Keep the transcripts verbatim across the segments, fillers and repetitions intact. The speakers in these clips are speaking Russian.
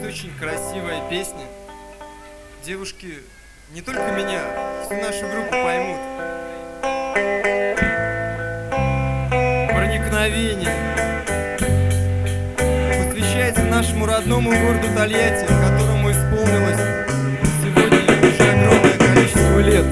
есть очень красивая песня. Девушки не только меня, всю нашу группу поймут. Проникновение посвящается нашему родному городу Тольятти, которому исполнилось сегодня уже огромное количество лет.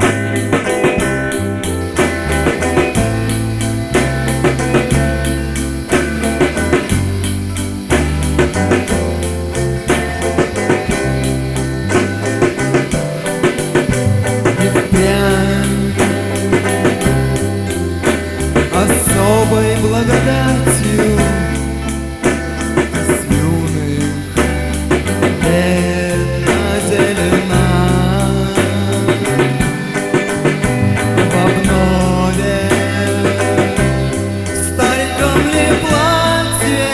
Особой благодатью с юных лет наделена, в обнове в стареньком ли платье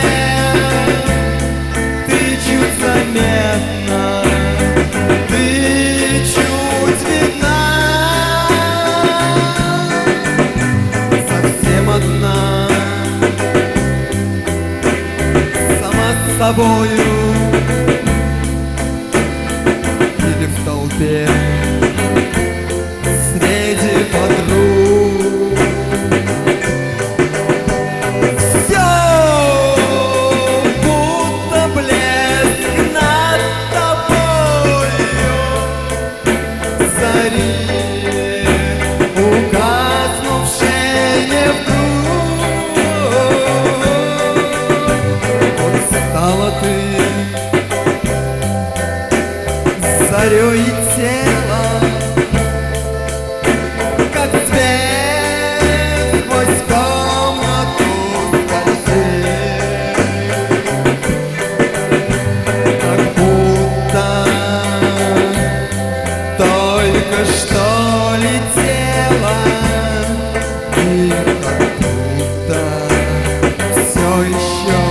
ты чуть заметна, ты чуть видна. Одна, сама с собою или в толпе среди подруг. Все будто блеск над тобою зари, угаснувшей не вдруг. Ты зарей тела, как цвет сквозь комнату скользит, как будто только что летела, и как будто все еще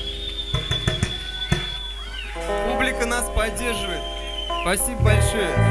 Публика нас поддерживает. Спасибо большое.